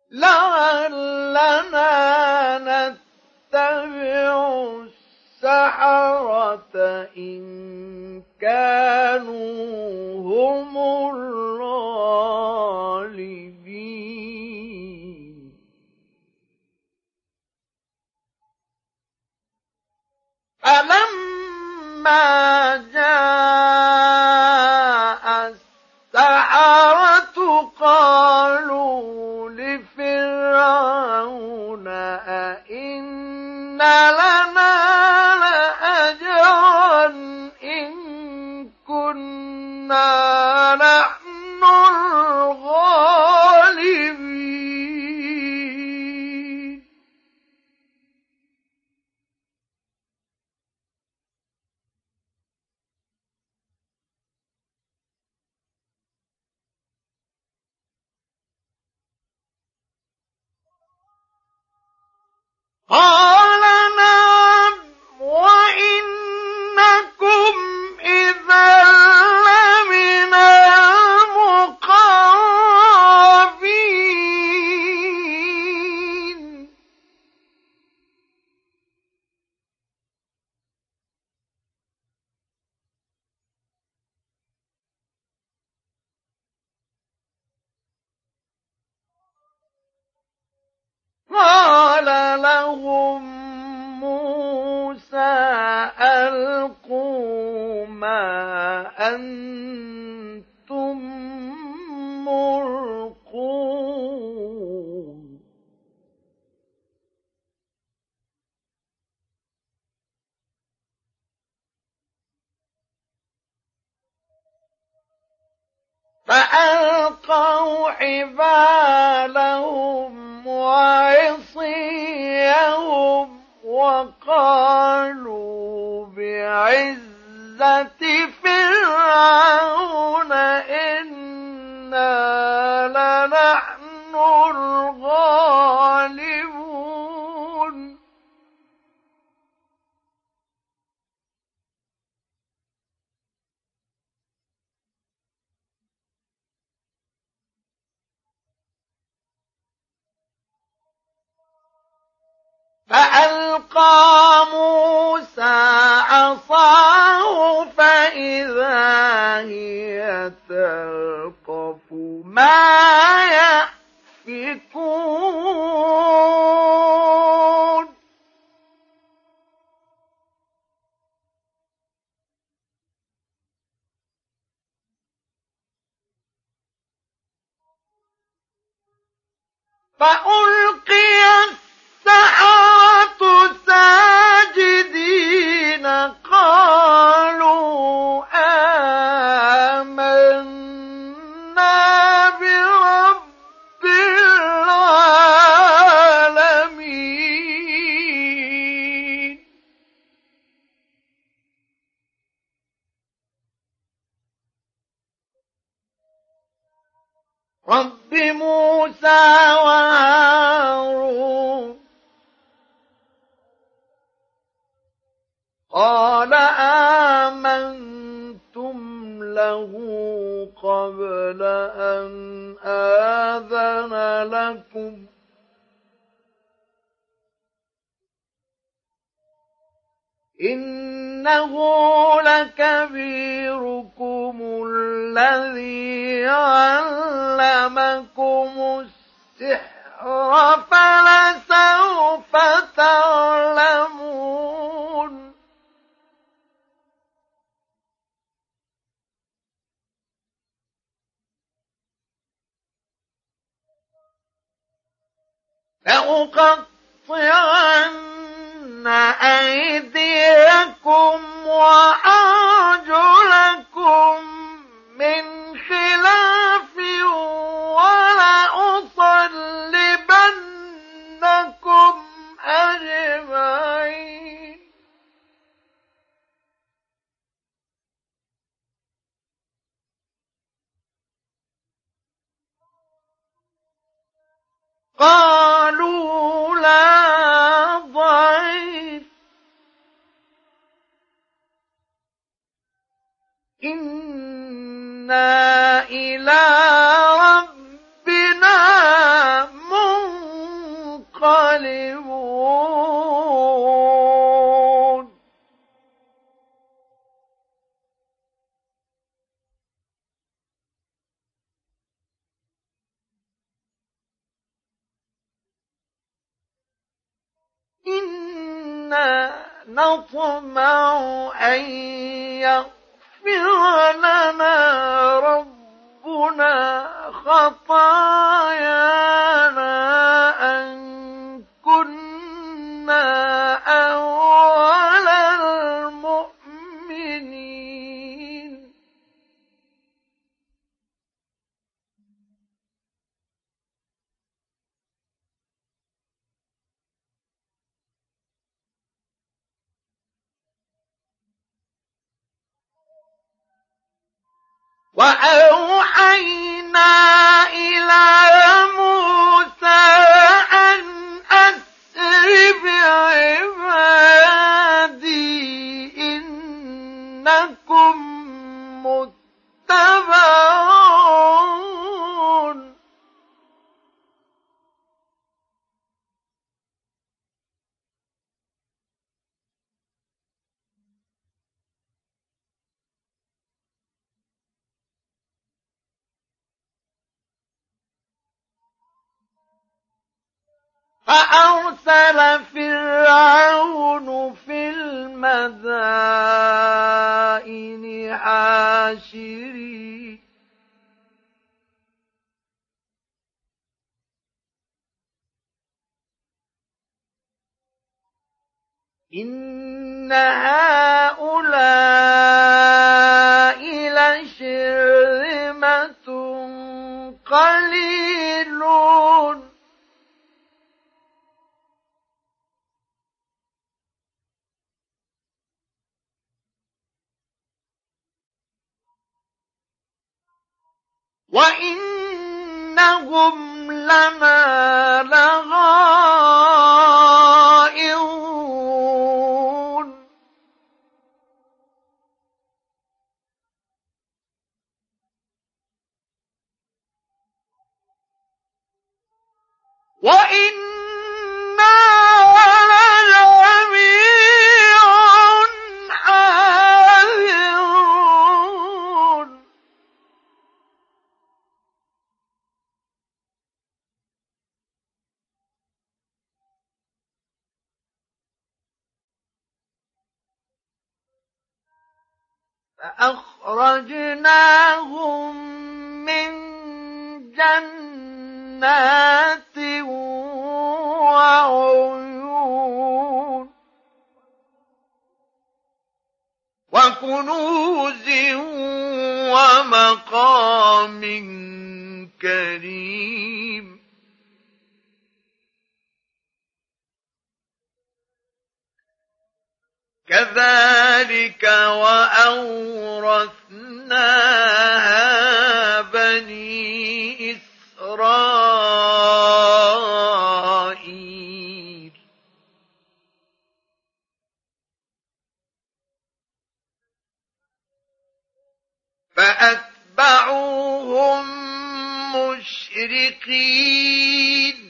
لعلنا نتبع السحرة إن كانوا هم الغالبين. فلما جاء السحرة قالوا لفرعون أئن لنا لأجرا إن كنا نحن الغالبين. قال نعم وإنكم إذا لمن المقربين. قال لهم موسى ألقوا ما أنتم ملقون. فألقوا حبالهم وعصيهم وقالوا بعزة فرعون إنا لنحن الغالبون. فألقى موسى عصاه فإذا هي تلقف ما يأفكون. فألقي السحرة ساجدين قالوا آمنا برب العالمين. رب موسى وهارون. قال آمنتم له قبل أن آذن لكم إنه لكبيركم الذي علمكم السحر فلسوف تعلمون. لأقطعن أيديكم وأرجلكم من خلاف ولأصلبنكم أجمعين. قالوا لا ضير إنا إلى ربنا منقلبون. إنا نطمع أن يغفر لنا ربنا خطايانا أن كنا أول المؤمنين. وأوحينا إلى موسى أن أسر بعبادي إنكم متبعون. فأرسل فرعون في المدائن حاشرين إن هؤلاء لشرذمة قليلون وإنهم لنا لغائظون. وإنا لجميع حاذرون. فأخرجناهم من جنات وعيون وكنوز ومقام كريم. كذلك وأورثناها بني إسرائيل. فأتبعوهم مشرقين